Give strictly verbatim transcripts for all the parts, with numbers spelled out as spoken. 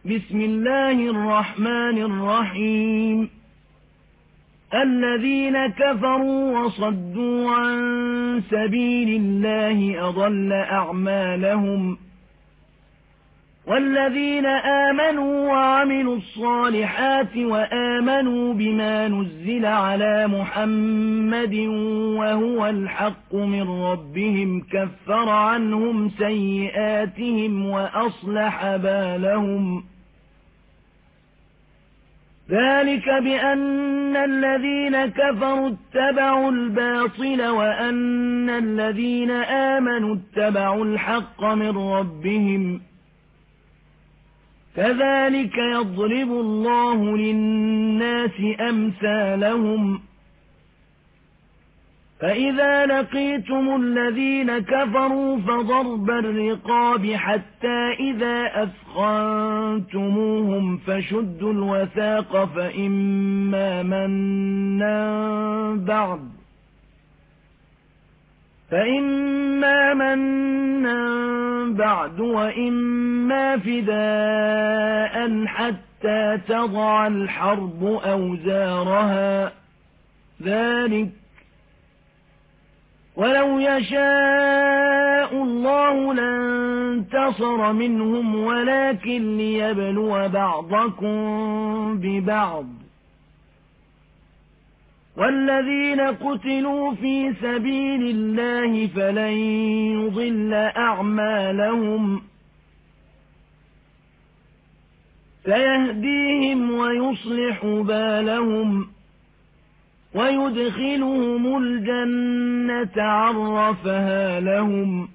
بسم الله الرحمن الرحيم الذين كفروا وصدوا عن سبيل الله أضل أعمالهم والذين آمنوا وعملوا الصالحات وآمنوا بما نزل على محمد وهو الحق من ربهم كفر عنهم سيئاتهم وأصلح بالهم ذلك بأن الذين كفروا اتبعوا الباطل وأن الذين آمنوا اتبعوا الحق من ربهم كذلك يضرب الله للناس أمثالهم فإذا لقيتم الذين كفروا فضرب الرقاب حتى إذا أثخنتموهم فشدوا الوثاق فإما منا بعد فإما منا بعد وإما فداء حتى تضع الحرب أوزارها ذلك ولو يشاء الله لانتصر منهم ولكن ليبلو بعضكم ببعض والذين قتلوا في سبيل الله فلن يضل أعمالهم سيهديهم ويصلح بالهم ويدخلهم الجنة عرفها لهم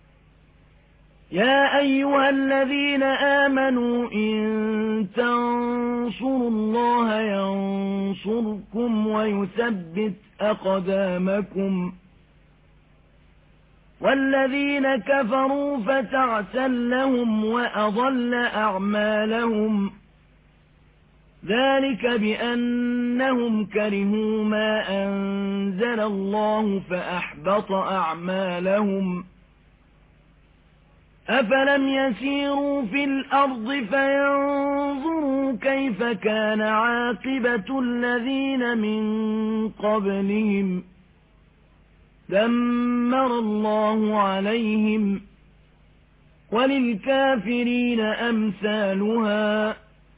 يا أيها الذين آمنوا إن تنصروا الله ينصركم ويثبت أقدامكم والذين كفروا فتعسا لهم وأضل أعمالهم ذلك بأنهم كرهوا ما أنزل الله فأحبط أعمالهم أفلم يسيروا في الأرض فينظروا كيف كان عاقبة الذين من قبلهم دمر الله عليهم وللكافرين أمثالها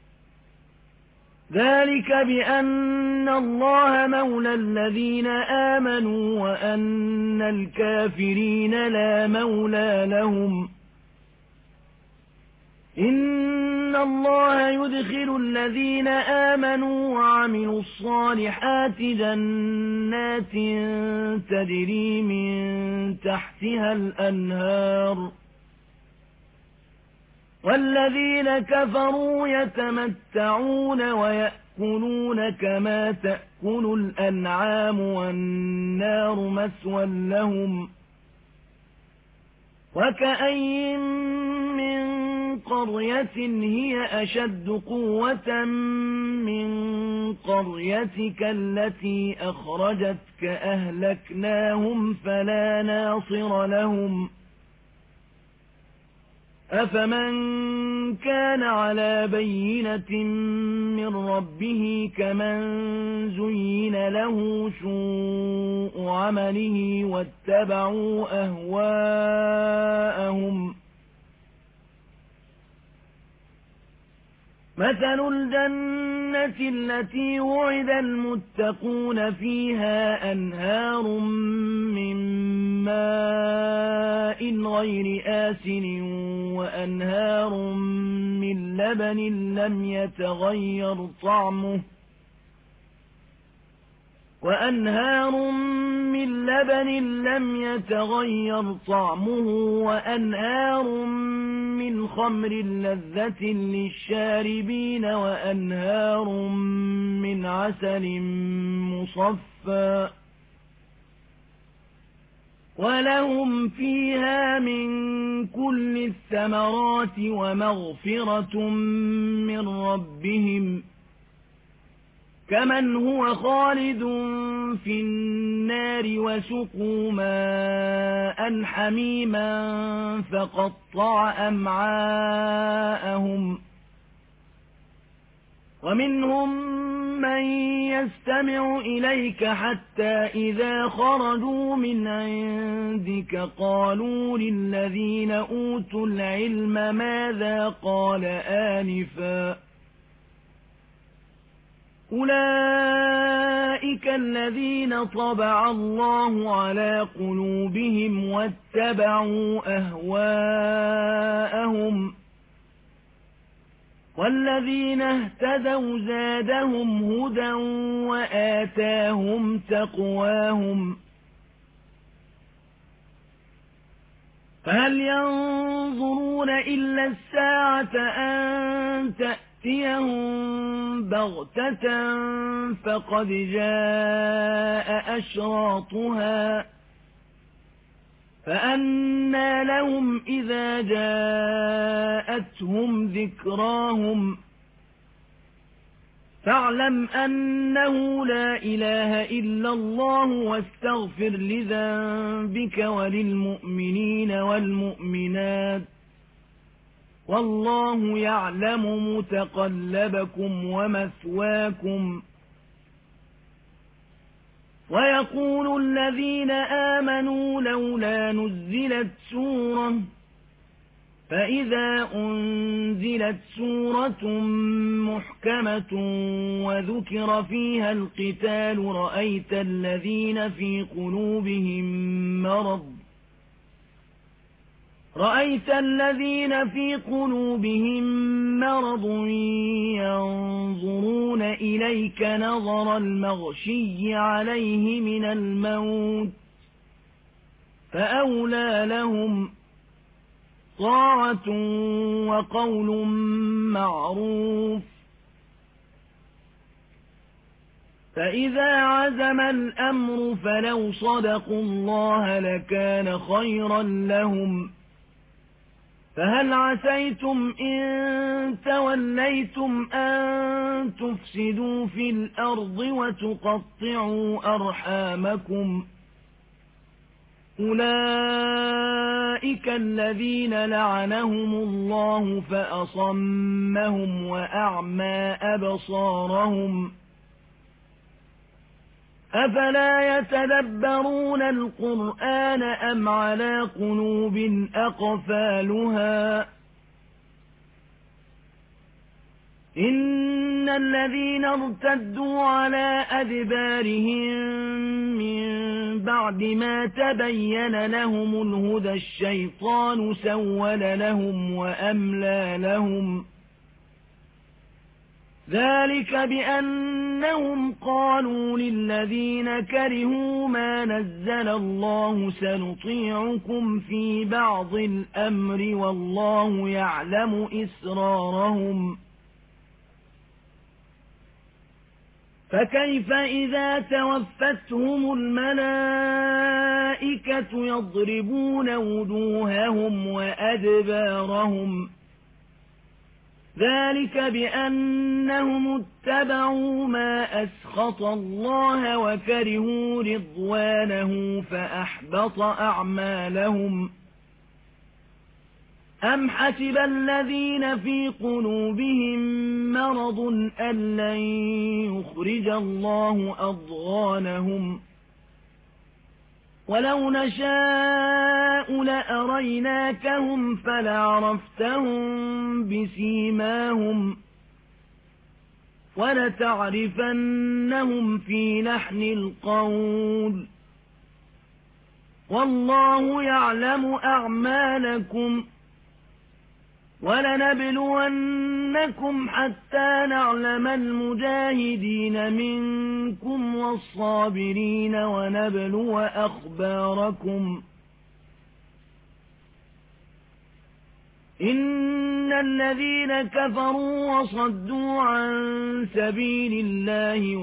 ذلك بأن الله مولى الذين آمنوا وأن الكافرين لا مولى لهم إن الله يدخل الذين آمنوا وعملوا الصالحات جنات تجري من تحتها الأنهار والذين كفروا يتمتعون ويأكلون كما تأكل الأنعام والنار مثوى لهم وكأين من قرية هي أشد قوة من قريتك التي أخرجتك أهلكناهم فلا ناصر لهم أفمن كان على بينة من ربه كمن زين له سوء عمله واتبعوا أهواءهم مثل الجنة التي وعد المتقون فيها أنهار من ماء غير آسن وأنهار من لبن لم يتغير طعمه وأنهار من لبن لم يتغير طعمه وأنهار من خمر لذة للشاربين وأنهار من عسل مصفى ولهم فيها من كل الثمرات ومغفرة من ربهم كمن هو خالد في النار وسقوا ماء حميما فقطع أمعاءهم ومنهم من يستمع إليك حتى إذا خرجوا من عندك قالوا للذين أوتوا العلم ماذا قال آنفا أولئك الذين طبع الله على قلوبهم واتبعوا أهواءهم والذين اهتدوا زادهم هدى وآتاهم تقواهم فهل ينظرون إلا الساعة أن تأتيهم بغتة فقد جاء أشراطها فأنى لهم إذا جاءتهم ذكراهم فاعلم أنه لا إله إلا الله واستغفر لذنبك وللمؤمنين والمؤمنات والله يعلم متقلبكم ومثواكم ويقول الذين آمنوا لولا نزلت سورة فإذا أنزلت سورة محكمة وذكر فيها القتال رأيت الذين في قلوبهم مرض رأيت الذين في قلوبهم مرض ينظرون إليك نظر المغشي عليه من الموت فأولى لهم طاعة وقول معروف فإذا عزم الأمر فلو صدقوا الله لكان خيرا لهم فهل عسيتم إن توليتم أن تفسدوا في الأرض وتقطعوا أرحامكم أولئك الذين لعنهم الله فأصمهم وأعمى أبصارهم أفلا يتدبرون القرآن أم على قلوب أقفالها إن الذين ارتدوا على أدبارهم من بعد ما تبين لهم الهدى الشيطان سول لهم وأملى لهم ذلك بأنهم قالوا للذين كرهوا ما نزل الله سنطيعكم في بعض الأمر والله يعلم إسرارهم فكيف إذا توفتهم الملائكة يضربون وجوههم وأدبارهم ذلك بأنهم اتبعوا ما أسخط الله وكرهوا رضوانه فأحبط أعمالهم أم حسب الذين في قلوبهم مرض أن لن يخرج الله أضغانهم ولو نشاء لأريناكهم فلعرفتهم بسيماهم ولتعرفنهم في لحن القول والله يعلم أعمالكم ولنبلونكم حتى نعلم المجاهدين منكم والصابرين ونبلو أخباركم إن الذين كفروا وصدوا عن سبيل الله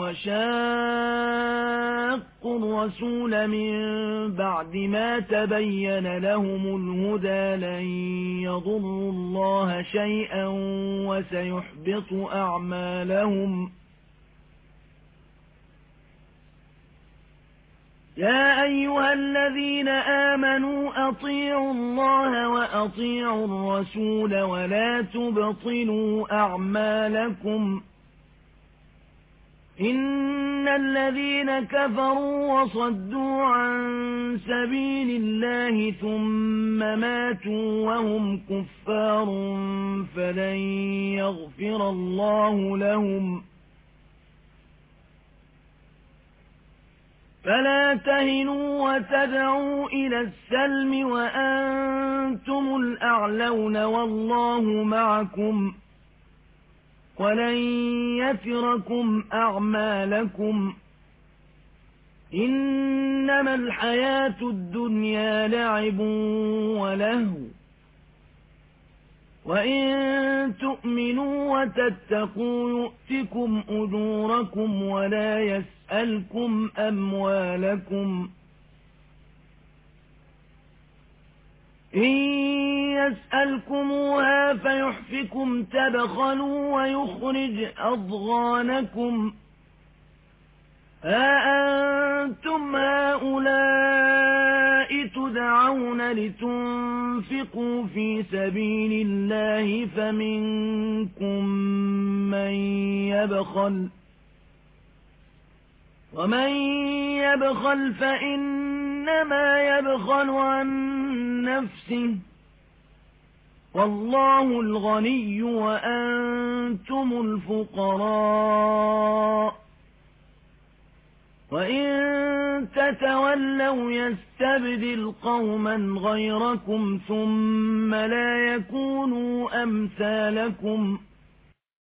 وشاقوا الرسول من بعد ما تبين لهم الهدى لن يضروا الله شيئا وسيحبط أعمالهم يا أيها الذين آمنوا أطيعوا الله وأطيعوا الرسول ولا تبطلوا أعمالكم إن الذين كفروا وصدوا عن سبيل الله ثم ماتوا وهم كفار فلن يغفر الله لهم فلا تهنوا وتدعوا إلى السلم وأنتم الأعلون والله معكم ولن يتركم أعمالكم إنما الحياة الدنيا لعب ولهو وإن تؤمنوا وتتقوا يؤتكم أجوركم ولا يسألكم أموالكم إن يسألكموها فيحفكم تبخلوا ويخرج أضغانكم ها أنتم هؤلاء تدعون لتنفقوا في سبيل الله فمنكم من يبخل ومن يبخل فإنما يبخل عن نفسه والله الغني وأنتم الفقراء وإن تتولوا يستبدل قوما غيركم ثم لا يكونوا أمثالكم